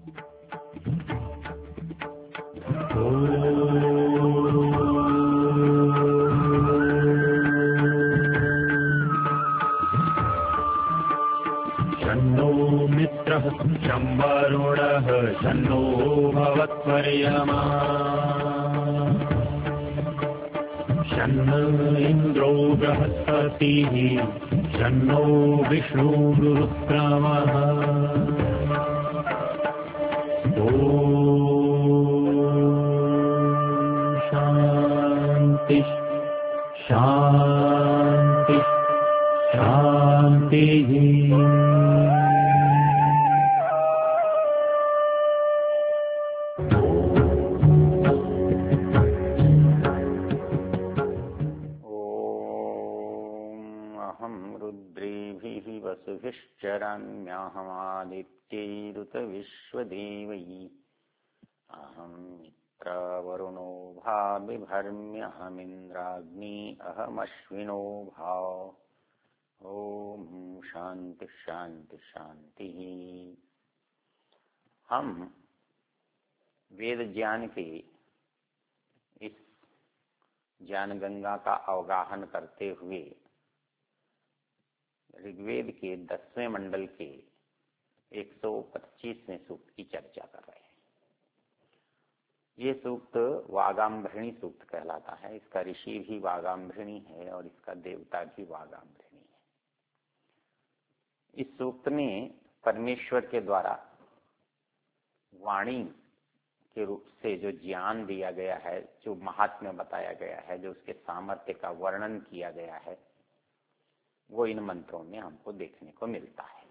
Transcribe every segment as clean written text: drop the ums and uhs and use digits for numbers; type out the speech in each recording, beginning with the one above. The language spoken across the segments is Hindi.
शन्नो मित्रः शं वरुणः शन्नो भवत्वर्यमा शन्न इन्द्रो बृहस्पतिः शन्नो विष्णुरुक्रमः ॐ शान्ति शान्ति शान्तिः। वसुभिश्चराम्यहमादित्यैरुतविश्वदेवैः अहं मित्रवरुणो भाविभर्म्यहमिन्द्राग्नी अहमश्विनो भाव। ओम शांति शांति शांति। हम वेद ज्ञान के इस ज्ञान गंगा का अवगाहन करते हुए ऋग्वेद के 10वें मंडल के 125वें सूक्त की चर्चा कर रहे हैं। ये सूक्त वागाम्भृणी सूक्त कहलाता है। इसका ऋषि भी वागाम्भृणी है और इसका देवता भी वागाम्भृणी है। इस सूक्त में परमेश्वर के द्वारा वाणी के रूप से जो ज्ञान दिया गया है, जो महात्म्य बताया गया है, जो उसके सामर्थ्य का वर्णन किया गया है, वो इन मंत्रों में हमको देखने को मिलता है।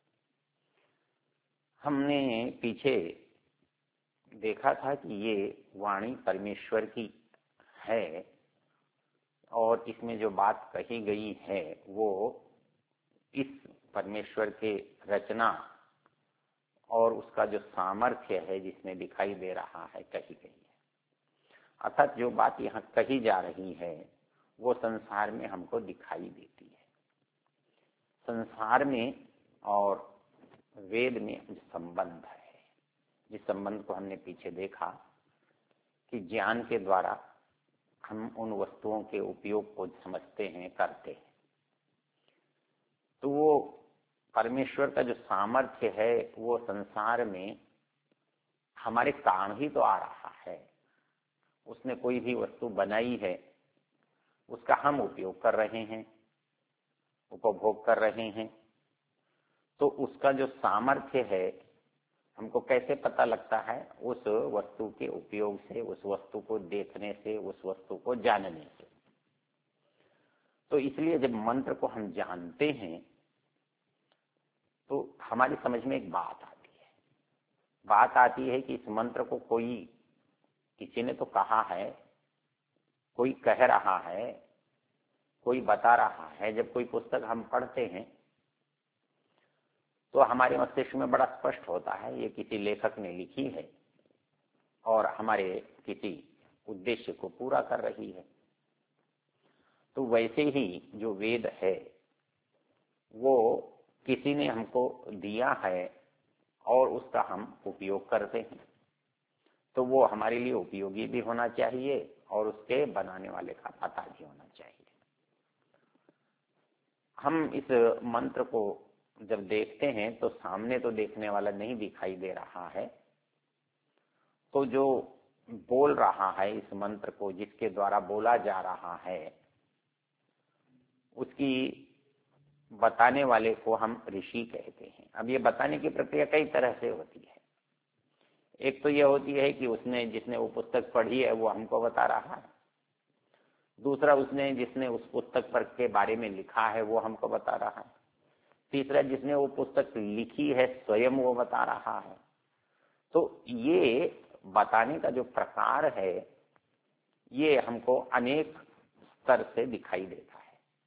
हमने पीछे देखा था कि ये वाणी परमेश्वर की है और इसमें जो बात कही गई है वो इस परमेश्वर के रचना और उसका जो सामर्थ्य है जिसमें दिखाई दे रहा है कही गई है। अर्थात जो बात यहाँ कही जा रही है वो संसार में हमको दिखाई देती है। संसार में और वेद में जो संबंध है, जिस संबंध को हमने पीछे देखा कि ज्ञान के द्वारा हम उन वस्तुओं के उपयोग को समझते हैं, करते हैं, तो वो परमेश्वर का जो सामर्थ्य है वो संसार में हमारे काम ही तो आ रहा है। उसने कोई भी वस्तु बनाई है, उसका हम उपयोग कर रहे हैं, उपभोग कर रहे हैं। तो उसका जो सामर्थ्य है हमको कैसे पता लगता है? उस वस्तु के उपयोग से, उस वस्तु को देखने से, उस वस्तु को जानने से। तो इसलिए जब मंत्र को हम जानते हैं तो हमारी समझ में एक बात आती है। बात आती है कि इस मंत्र को किसी ने तो कहा है, कोई कह रहा है, कोई बता रहा है। जब कोई पुस्तक हम पढ़ते हैं तो हमारे मस्तिष्क में बड़ा स्पष्ट होता है ये किसी लेखक ने लिखी है और हमारे किसी उद्देश्य को पूरा कर रही है। तो वैसे ही जो वेद है वो किसी ने हमको दिया है और उसका हम उपयोग करते हैं। तो वो हमारे लिए उपयोगी भी होना चाहिए और उसके बनाने वाले का पता भी होना चाहिए। हम इस मंत्र को जब देखते हैं तो सामने तो देखने वाला नहीं दिखाई दे रहा है। तो जो बोल रहा है इस मंत्र को, जिसके द्वारा बोला जा रहा है, उसकी बताने वाले को हम ऋषि कहते हैं। अब ये बताने की प्रक्रिया कई तरह से होती है। एक तो ये होती है कि जिसने वो पुस्तक पढ़ी है वो हमको बता रहा है। दूसरा, जिसने उस पुस्तक पर के बारे में लिखा है वो हमको बता रहा है। तीसरा, जिसने वो पुस्तक लिखी है स्वयं वो बता रहा है। तो ये बताने का जो प्रकार है ये हमको अनेक स्तर से दिखाई देता है।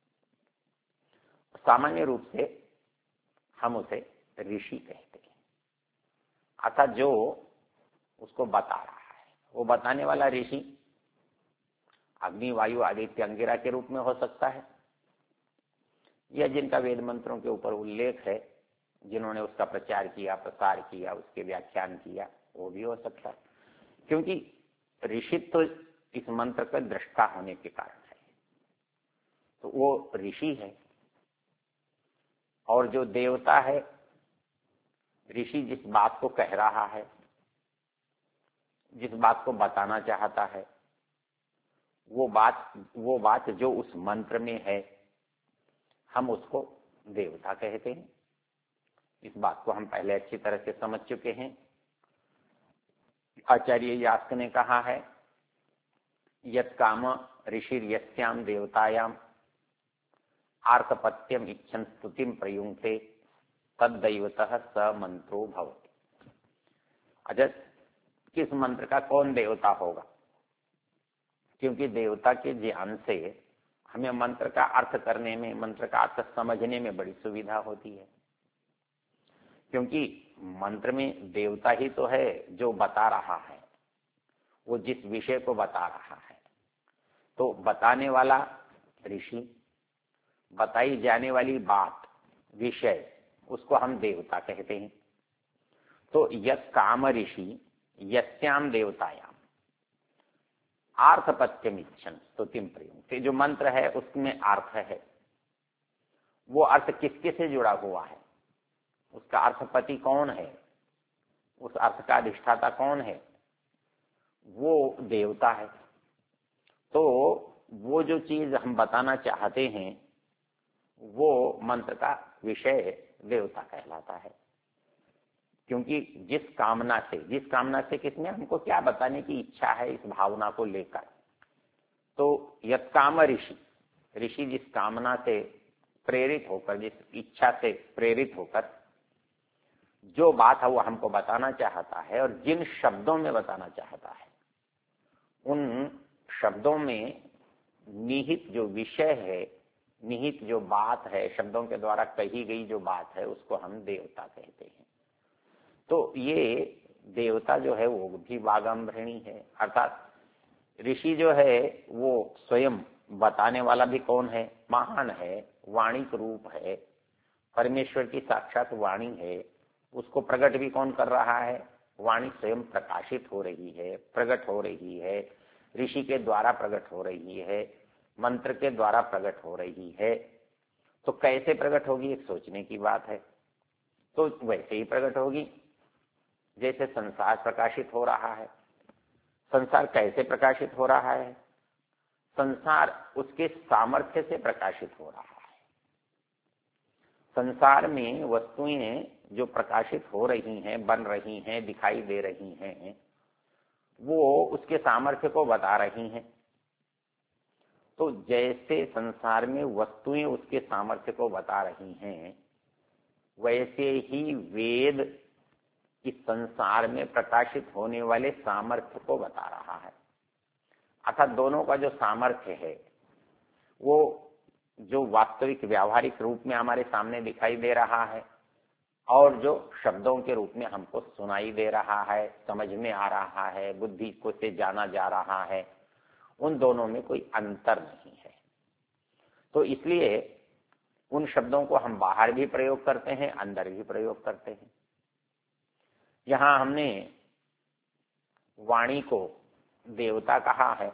सामान्य रूप से हम उसे ऋषि कहते हैं, अर्थात जो उसको बता रहा है। वो बताने वाला ऋषि अग्नि, वायु, आदित्य, अंगिरा के रूप में हो सकता है, या जिनका वेद मंत्रों के ऊपर उल्लेख है जिन्होंने उसका प्रचार किया, प्रसार किया, उसके व्याख्यान किया, वो भी हो सकता है, क्योंकि ऋषि तो इस मंत्र का दृष्टा होने के कारण है, तो वो ऋषि है। और जो देवता है, ऋषि जिस बात को कह रहा है, जिस बात को बताना चाहता है, वो बात जो उस मंत्र में है, हम उसको देवता कहते हैं। इस बात को हम पहले अच्छी तरह से समझ चुके हैं। आचार्य यास्क ने कहा है, यत् काम ऋषिर यस्याम देवतायाम आर्तपत्यम इच्छन स्तुतिम प्रयुंक्ते तद्दैवतः स मंत्रो भवति। अच्छा, किस मंत्र का कौन देवता होगा? क्योंकि देवता के ज्ञान से हमें मंत्र का अर्थ करने में, मंत्र का अर्थ समझने में बड़ी सुविधा होती है, क्योंकि मंत्र में देवता ही तो है जो बता रहा है, वो जिस विषय को बता रहा है। तो बताने वाला ऋषि, बताई जाने वाली बात, विषय, उसको हम देवता कहते हैं। तो यत् काम ऋषि यस्याम देवतायाम आर्थपत्यम इच्छन स्तुतिम प्रयुंक्ते, जो मंत्र है उसमें अर्थ है। वो अर्थ किसके से जुड़ा हुआ है? उसका अर्थपति कौन है? उस अर्थ का अधिष्ठाता कौन है? वो देवता है। तो वो जो चीज हम बताना चाहते हैं, वो मंत्र का विषय देवता कहलाता है। क्योंकि जिस कामना से किसमें हमको क्या बताने की इच्छा है, इस भावना को लेकर, तो यत् काम ऋषि जिस कामना से प्रेरित होकर, जिस इच्छा से प्रेरित होकर जो बात है वो हमको बताना चाहता है, और जिन शब्दों में बताना चाहता है, उन शब्दों में निहित जो विषय है, निहित जो बात है, शब्दों के द्वारा कही गई जो बात है, उसको हम देवता कहते हैं। तो ये देवता जो है वो भी वागंभृणी है, अर्थात ऋषि जो है वो स्वयं बताने वाला भी कौन है? महान है, वाणी का रूप है, परमेश्वर की साक्षात वाणी है। उसको प्रकट भी कौन कर रहा है? वाणी स्वयं प्रकाशित हो रही है, प्रकट हो रही है, ऋषि के द्वारा प्रकट हो रही है, मंत्र के द्वारा प्रकट हो रही है। तो कैसे प्रकट होगी, एक सोचने की बात है। तो वैसे ही प्रकट होगी जैसे संसार प्रकाशित हो रहा है। संसार कैसे प्रकाशित हो रहा है? संसार उसके सामर्थ्य से प्रकाशित हो रहा है। संसार में वस्तुएं जो प्रकाशित हो रही हैं, बन रही हैं, दिखाई दे रही हैं, वो उसके सामर्थ्य को बता रही हैं। तो जैसे संसार में वस्तुएं उसके सामर्थ्य को बता रही हैं, वैसे ही वेद इस संसार में प्रकाशित होने वाले सामर्थ्य को बता रहा है। अर्थात दोनों का जो सामर्थ्य है, वो जो वास्तविक व्यावहारिक रूप में हमारे सामने दिखाई दे रहा है, और जो शब्दों के रूप में हमको सुनाई दे रहा है, समझ में आ रहा है, बुद्धि को से जाना जा रहा है, उन दोनों में कोई अंतर नहीं है। तो इसलिए उन शब्दों को हम बाहर भी प्रयोग करते हैं, अंदर भी प्रयोग करते हैं। यहां हमने वाणी को देवता कहा है,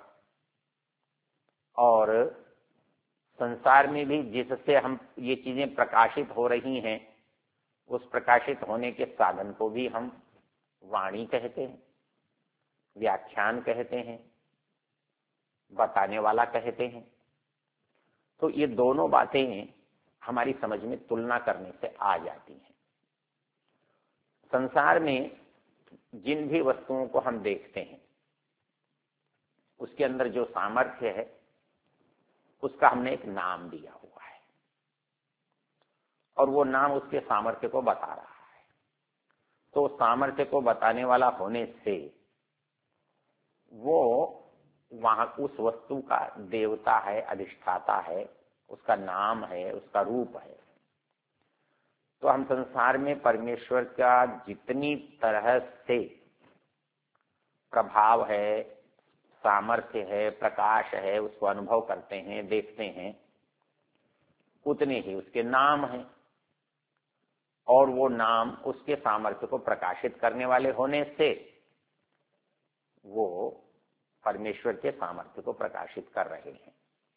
और संसार में भी जिससे हम ये चीजें प्रकाशित हो रही हैं, उस प्रकाशित होने के साधन को भी हम वाणी कहते हैं, व्याख्यान कहते हैं, बताने वाला कहते हैं। तो ये दोनों बातें हमारी समझ में तुलना करने से आ जाती हैं। संसार में जिन भी वस्तुओं को हम देखते हैं, उसके अंदर जो सामर्थ्य है, उसका हमने एक नाम दिया हुआ है, और वो नाम उसके सामर्थ्य को बता रहा है। तो सामर्थ्य को बताने वाला होने से वो वहां उस वस्तु का देवता है, अधिष्ठाता है, उसका नाम है, उसका रूप है। तो हम संसार में परमेश्वर का जितनी तरह से प्रभाव है, सामर्थ्य है, प्रकाश है, उसको अनुभव करते हैं, देखते हैं, उतने ही उसके नाम हैं। और वो नाम उसके सामर्थ्य को प्रकाशित करने वाले होने से वो परमेश्वर के सामर्थ्य को प्रकाशित कर रहे हैं।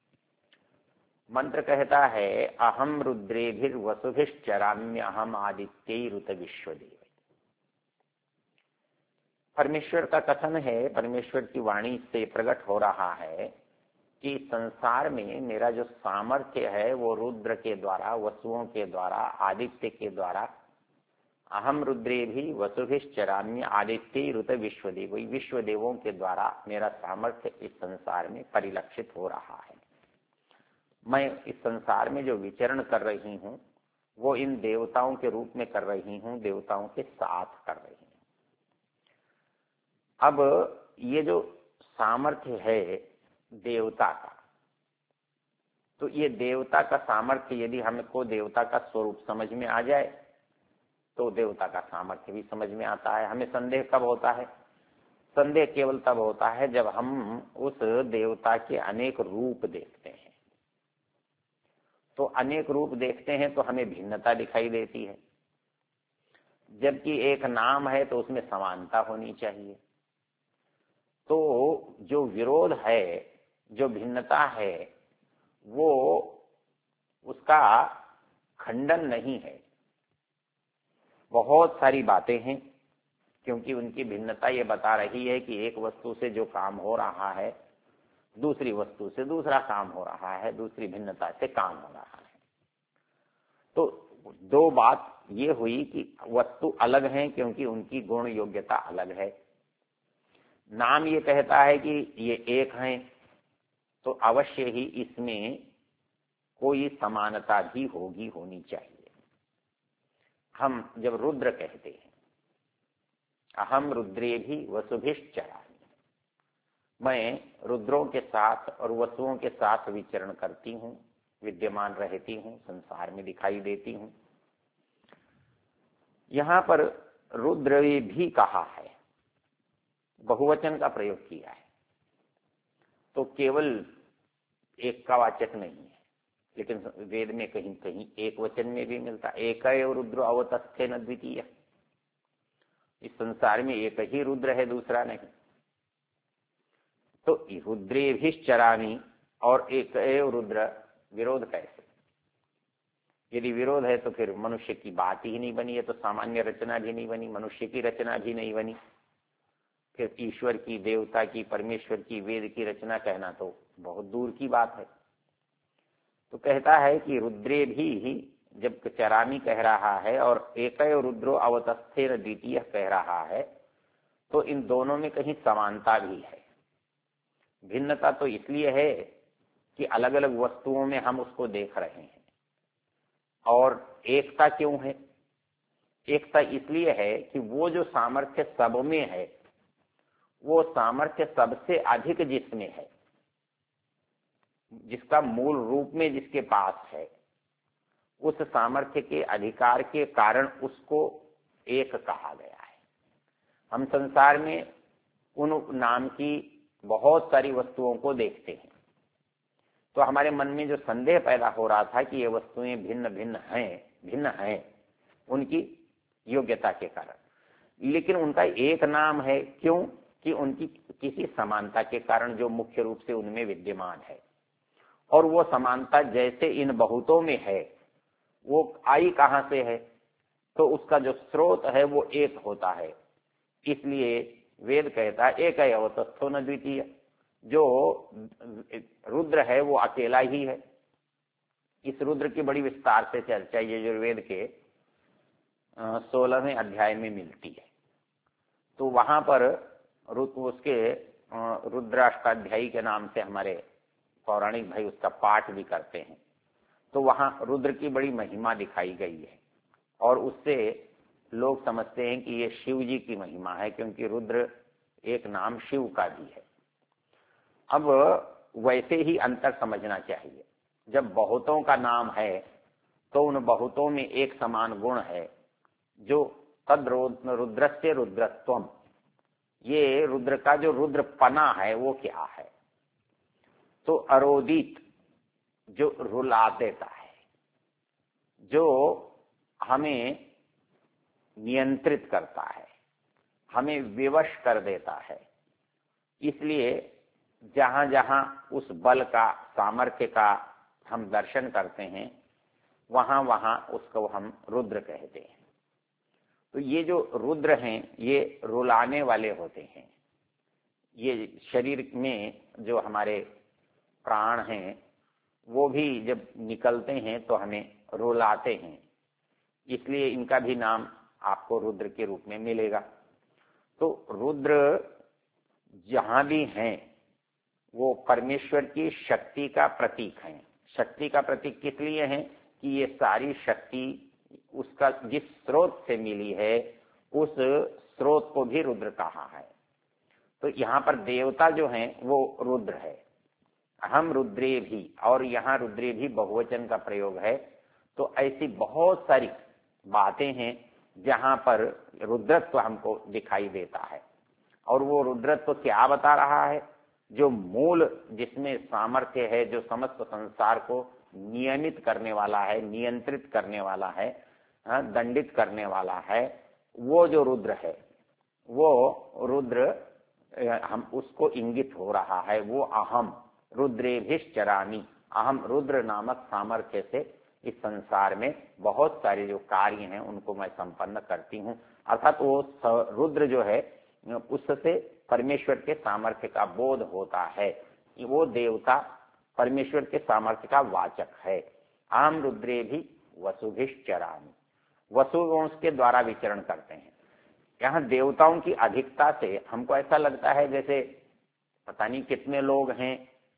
मंत्र कहता है अहम रुद्रेभिर वसुभिश्चराम्य अहम आदित्यैरुत विश्वदेव। परमेश्वर का कथन है, परमेश्वर की वाणी से प्रकट हो रहा है कि संसार में मेरा जो सामर्थ्य है वो रुद्र के द्वारा, वसुओं के द्वारा, आदित्य के द्वारा, अहम रुद्रे भी वसुभिश्चराम्य आदित्य ऋत विश्वदेव, विश्वदेवों के द्वारा मेरा सामर्थ्य इस संसार में परिलक्षित हो रहा है। मैं इस संसार में जो विचरण कर रही हूँ वो इन देवताओं के रूप में कर रही हूँ, देवताओं के साथ कर रही हूँ। अब ये जो सामर्थ्य है देवता का, तो ये देवता का सामर्थ्य यदि हमको देवता का स्वरूप समझ में आ जाए तो देवता का सामर्थ्य भी समझ में आता है। हमें संदेह कब होता है? संदेह केवल तब होता है जब हम उस देवता के अनेक रूप देखते हैं। तो अनेक रूप देखते हैं तो हमें भिन्नता दिखाई देती है, जबकि एक नाम है तो उसमें समानता होनी चाहिए। तो जो विरोध है, जो भिन्नता है, वो उसका खंडन नहीं है। बहुत सारी बातें हैं, क्योंकि उनकी भिन्नता ये बता रही है कि एक वस्तु से जो काम हो रहा है दूसरी वस्तु से दूसरा काम हो रहा है, दूसरी भिन्नता से काम हो रहा है। तो दो बात ये हुई कि वस्तु अलग है क्योंकि उनकी गुण योग्यता अलग है। नाम ये कहता है कि ये एक हैं, तो अवश्य ही इसमें कोई समानता भी होनी चाहिए। हम जब रुद्र कहते हैं अहम रुद्रे भी वसुभिश्चरामि, मैं रुद्रों के साथ और वसुओं के साथ विचरण करती हूँ, विद्यमान रहती हूँ, संसार में दिखाई देती हूँ। यहां पर रुद्र भी कहा है, बहुवचन का प्रयोग किया है, तो केवल एक का वाचक नहीं है, लेकिन वेद में कहीं कहीं एक वचन में भी मिलता, एक रुद्र अवतस्थे न द्वितीय। इस संसार में एक ही रुद्र है, दूसरा नहीं। तो रुद्रेभिश्चरामि और एक रुद्र, विरोध कैसे? यदि विरोध है तो फिर मनुष्य की बात ही नहीं बनी है, तो सामान्य रचना भी नहीं बनी, मनुष्य की रचना भी नहीं बनी। फिर ईश्वर की, देवता की, परमेश्वर की, वेद की रचना कहना तो बहुत दूर की बात है। तो कहता है कि रुद्रे भी जब चरामी कह रहा है और एक रुद्रो अवतस्थेर द्वितीय कह रहा है, तो इन दोनों में कहीं समानता भी है। भिन्नता तो इसलिए है कि अलग अलग वस्तुओं में हम उसको देख रहे हैं। और एकता क्यों है? एकता इसलिए है कि वो जो सामर्थ्य सब में है वो सामर्थ्य सबसे अधिक जिसमें है, जिसका मूल रूप में जिसके पास है, उस सामर्थ्य के अधिकार के कारण उसको एक कहा गया है। हम संसार में उन नाम की बहुत सारी वस्तुओं को देखते हैं, तो हमारे मन में जो संदेह पैदा हो रहा था कि ये वस्तुएं भिन्न हैं उनकी योग्यता के कारण, लेकिन उनका एक नाम है। क्यों? कि उनकी किसी समानता के कारण जो मुख्य रूप से उनमें विद्यमान है। और वो समानता जैसे इन बहुतों में है, वो आई कहां से है? तो उसका जो स्रोत है वो एक होता है। इसलिए वेद कहता है एक अवतस्थो न द्वितीय। जो रुद्र है वो अकेला ही है। इस रुद्र की बड़ी विस्तार से चर्चा यजुर्वेद के 16वें अध्याय में मिलती है। तो वहां पर उसके रुद्राष्टाध्यायी के नाम से हमारे पौराणिक भाई उसका पाठ भी करते हैं। तो वहां रुद्र की बड़ी महिमा दिखाई गई है और उससे लोग समझते हैं कि ये शिव जी की महिमा है, क्योंकि रुद्र एक नाम शिव का भी है। अब वैसे ही अंतर समझना चाहिए। जब बहुतों का नाम है तो उन बहुतों में एक समान गुण है, जो तद रुद्रस्य रुद्रत्वम, ये रुद्र का जो रुद्रपना है वो क्या है? तो अरोदित, जो रुला देता है, जो हमें नियंत्रित करता है, हमें विवश कर देता है। इसलिए जहां जहां उस बल का, सामर्थ्य का हम दर्शन करते हैं, वहां वहां उसको हम रुद्र कहते हैं। तो ये जो रुद्र हैं ये रुलाने वाले होते हैं। ये शरीर में जो हमारे प्राण हैं वो भी जब निकलते हैं तो हमें रुलाते हैं, इसलिए इनका भी नाम आपको रुद्र के रूप में मिलेगा। तो रुद्र जहां भी हैं वो परमेश्वर की शक्ति का प्रतीक है। शक्ति का प्रतीक किस लिए है कि ये सारी शक्ति उसका जिस स्रोत से मिली है उस स्रोत को भी रुद्र कहा है। तो यहाँ पर देवता जो हैं वो रुद्र है। हम रुद्रे भी, और यहाँ रुद्रे भी बहुवचन का प्रयोग है। तो ऐसी बहुत सारी बातें हैं जहां पर रुद्रत्व हमको दिखाई देता है। और वो रुद्रत्व क्या बता रहा है? जो मूल जिसमें सामर्थ्य है, जो समस्त संसार को नियमित करने वाला है, नियंत्रित करने वाला है, दंडित करने वाला है, वो जो रुद्र है, वो रुद्र हम उसको इंगित हो रहा है। वो अहम रुद्रेभिश्चरामि, अहम रुद्र नामक सामर्थ्य से इस संसार में बहुत सारे जो कार्य हैं उनको मैं संपन्न करती हूँ। अर्थात वो रुद्र जो है उससे परमेश्वर के सामर्थ्य का बोध होता है। वो देवता परमेश्वर के सामर्थ्य का वाचक है। अहम रुद्रे भी वसुभिश्चरामि, वसुवंश के द्वारा विचरण करते हैं। यहाँ देवताओं की अधिकता से हमको ऐसा लगता है जैसे पता नहीं कितने लोग हैं,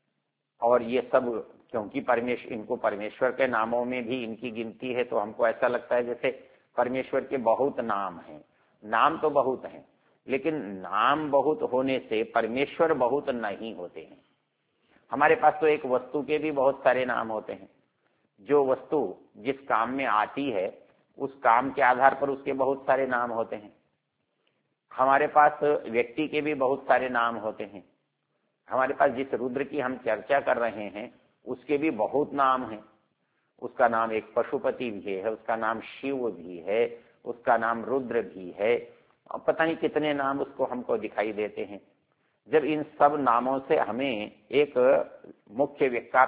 और ये सब क्योंकि इनको परमेश्वर के नामों में भी इनकी गिनती है, तो हमको ऐसा लगता है जैसे परमेश्वर के बहुत नाम हैं। नाम तो बहुत हैं, लेकिन नाम बहुत होने से परमेश्वर बहुत नहीं होते हैं। हमारे पास तो एक वस्तु के भी बहुत सारे नाम होते हैं। जो वस्तु जिस काम में आती है उस काम के आधार पर उसके बहुत सारे नाम होते हैं। हमारे पास व्यक्ति के भी बहुत सारे नाम होते हैं। हमारे पास जिस रुद्र की हम चर्चा कर रहे हैं उसके भी बहुत नाम हैं। उसका नाम एक पशुपति भी है, उसका नाम शिव भी है, उसका नाम रुद्र भी है, और पता नहीं कितने नाम उसको हमको दिखाई देते हैं। जब इन सब नामों से हमें एक मुख्य व्यक्ति का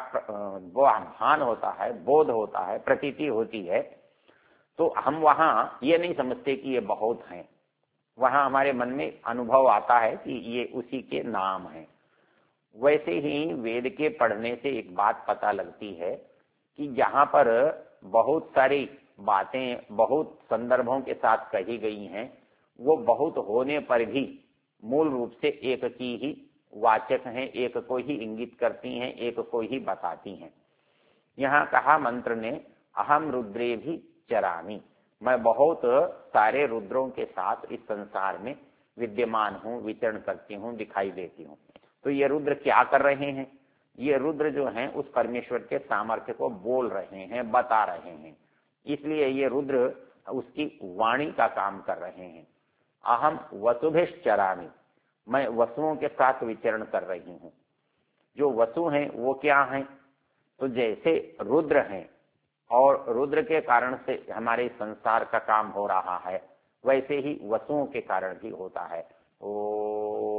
भान होता है, बोध होता है, प्रतीति होती है, तो हम वहां ये नहीं समझते कि ये बहुत हैं। वहां हमारे मन में अनुभव आता है कि ये उसी के नाम हैं। वैसे ही वेद के पढ़ने से एक बात पता लगती है कि जहां पर बहुत सारी बातें बहुत संदर्भों के साथ कही गई हैं, वो बहुत होने पर भी मूल रूप से एक की ही वाचक हैं, एक को ही इंगित करती हैं, एक को ही बताती हैं। यहाँ कहा मंत्र ने, अहम रुद्रे भी चरामी, मैं बहुत सारे रुद्रों के साथ इस संसार में विद्यमान हूँ, विचरण करती हूँ, दिखाई देती हूँ। तो ये रुद्र क्या कर रहे हैं? ये रुद्र जो हैं उस परमेश्वर के सामर्थ्य को बोल रहे हैं, बता रहे हैं। इसलिए ये रुद्र उसकी वाणी का काम कर रहे हैं। अहम वसुभिश्चरामि, मैं वसुओं के साथ विचरण कर रही हूँ। जो वसु हैं वो क्या हैं? तो जैसे रुद्र हैं और रुद्र के कारण से हमारे संसार का काम हो रहा है, वैसे ही वसुओं के कारण भी होता है। ओ